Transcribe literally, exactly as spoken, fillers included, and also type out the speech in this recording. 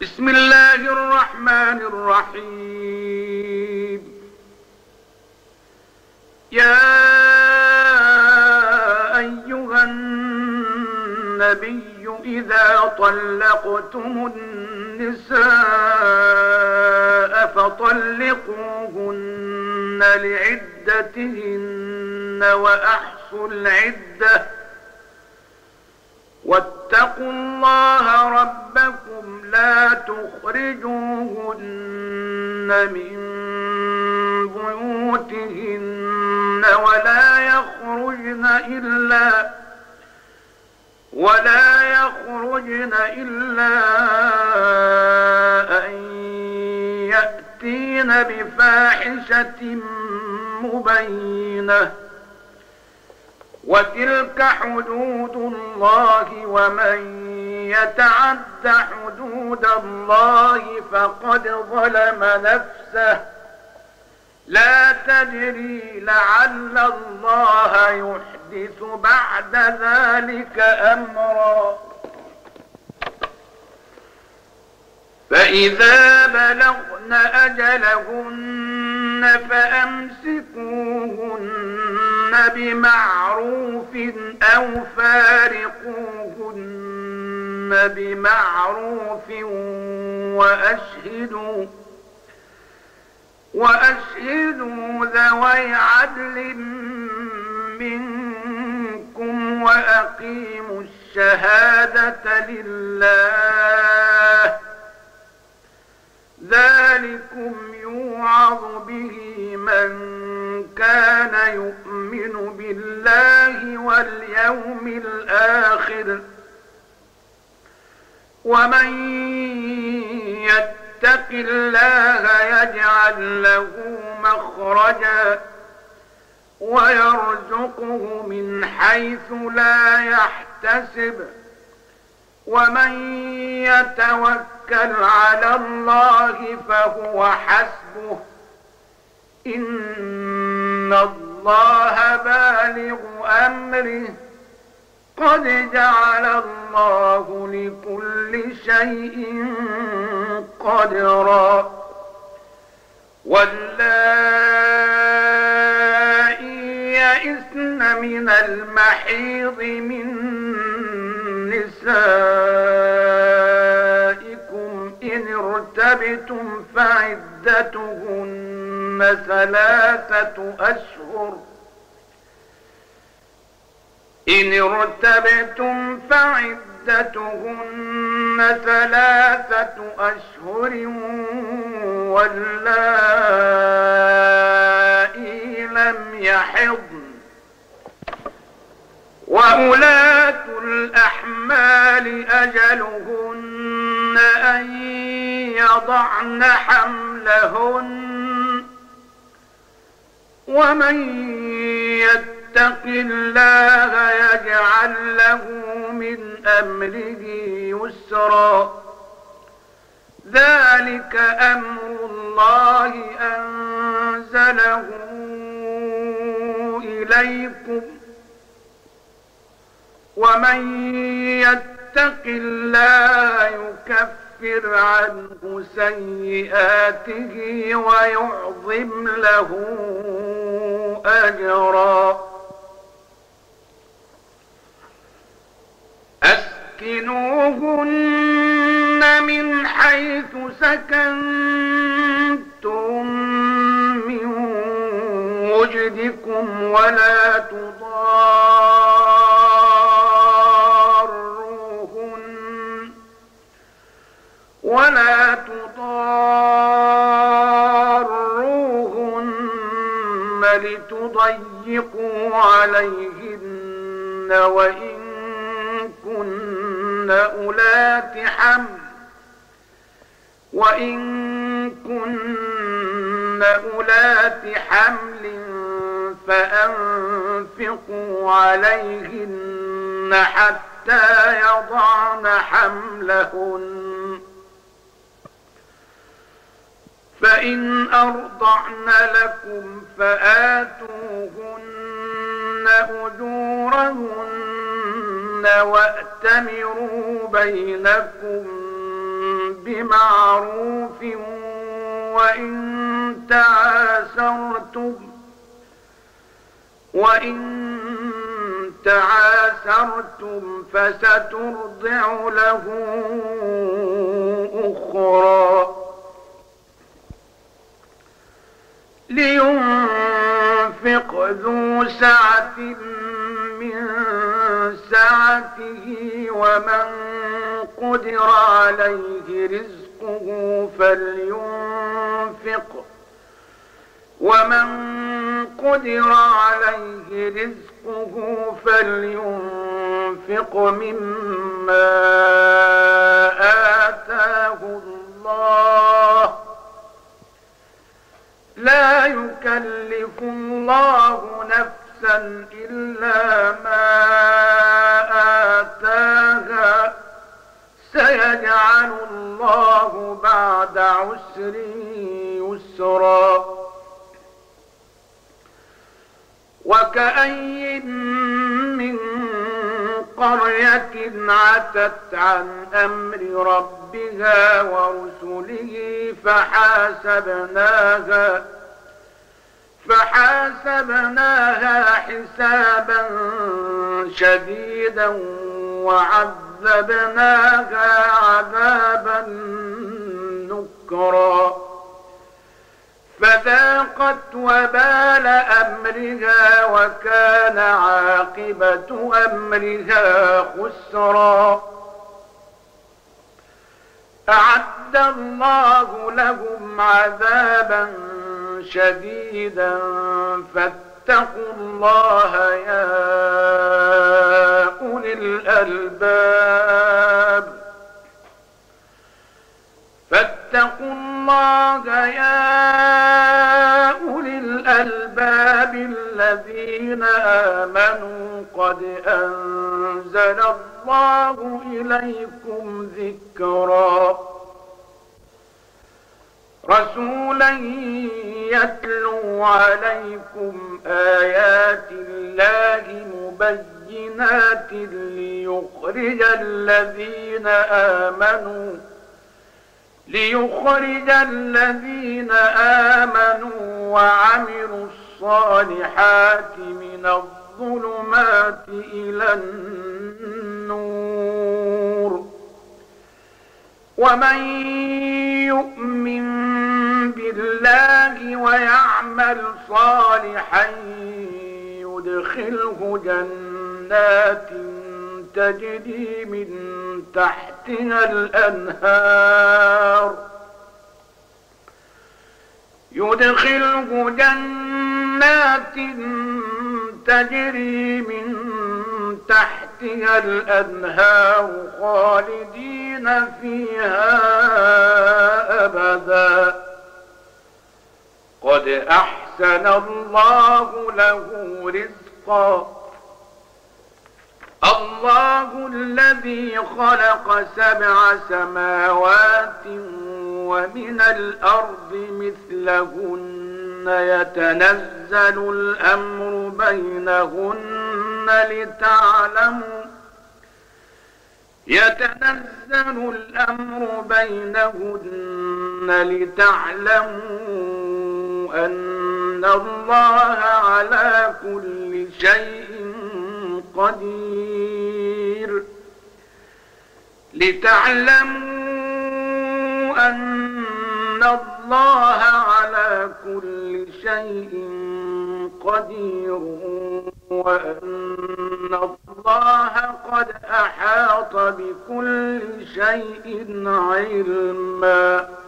بسم الله الرحمن الرحيم. يا أيها النبي إذا طلقتم النساء فطلقوهن لعدتهن وأحصوا العدة واتقوا الله ربكم لا تخرجوهن من بيوتهن ولا يخرجن إلا ولا يخرجن إلا أن يأتين بفاحشة مبينة وتلك حدود الله ومن يتعد حدود الله فقد ظلم نفسه لا تدري لعل الله يحدث بعد ذلك أمرا. فإذا بلغن أجلهن فأمسكوهن بمعروف أو فارقوهن بمعروف وأشهدوا وأشهدوا ذوي عدل منكم وأقيموا الشهادة لله ذلكم يوعظ به من كان يؤمن بالله واليوم الآخر ومن يتق الله يجعل له مخرجا ويرزقه من حيث لا يحتسب ومن يتوكل على الله فهو حسبه إن الله بالغ أمره قد جعل الله لكل شيء قدرا. واللائي يئسن من المحيض من نسائكم إن ارتبتم فعدتهن ثلاثة أشهر إن ارتبتم فعدتهن ثلاثة أشهر واللائي لم يحضن وأولاة الأحمال أجلهن أن يضعن حملهن ومن يتق الله يجعل له من أمره يسرا. ذلك أمر الله أنزله إليكم ومن يتق الله يكفر عنه سيئاته ويعظم له أجرا. أسكنوهن من حيث سكنتم من وجدكم ولا تضاروهن ولا تضاروهن لتضيقوا عليهن وإن كن أولات حمل وإن كن أولات حمل فأنفقوا عليهن حتى يضعن حملهن فإن أرضعن لكم فآتوهن أجورهن وأتمروا بينكم بمعروف وإن تعاسرتم وإن تعاسرتم فسترضع له أخرى لينفق ذو سعة من سعته ومن قدر عليه رزقه فلينفق ومن قدر عليه رزقه فلينفق مما آتاه الله لا يكلف الله نفسا إلا ما آتاها سيجعل الله بعد عسر يسرا وكأي من قرية عتت عن أمر ربها ورسله فحاسبناها فحاسبناها حسابا شديدا وعذبناها عذابا نكرا فذاقت وبال أمرها وكان عاقبة أمرها خسرا أعد الله لهم عذابا شديدا فاتقوا الله يا أولي الألباب فاتقوا الله يا أولي الألباب الذين آمنوا قد أنزل الله إليكم ذكرا رسولا يتلو عليكم آيات الله مبينات ليخرج الذين آمنوا ليخرج الذين آمنوا وعملوا الصالحات من الظلمات إلى النور ومن يؤمن بالله ويعمل صالحا يدخله جنات تجري من تحتها الأنهار يدخله جنات تجري من تحتها الأنهار خالدين فيها أبدا قد أحسن الله له رزقا الله الذي خلق سبع سماوات ومن الأرض مثلهن يتنزل الأمر بينهن لتعلموا يتنزل الأمر بينهن لتعلموا أن الله على كل شيء قدير لتعلموا أن الله على كل شيء قدير وأن الله قد أحاط بكل شيء علما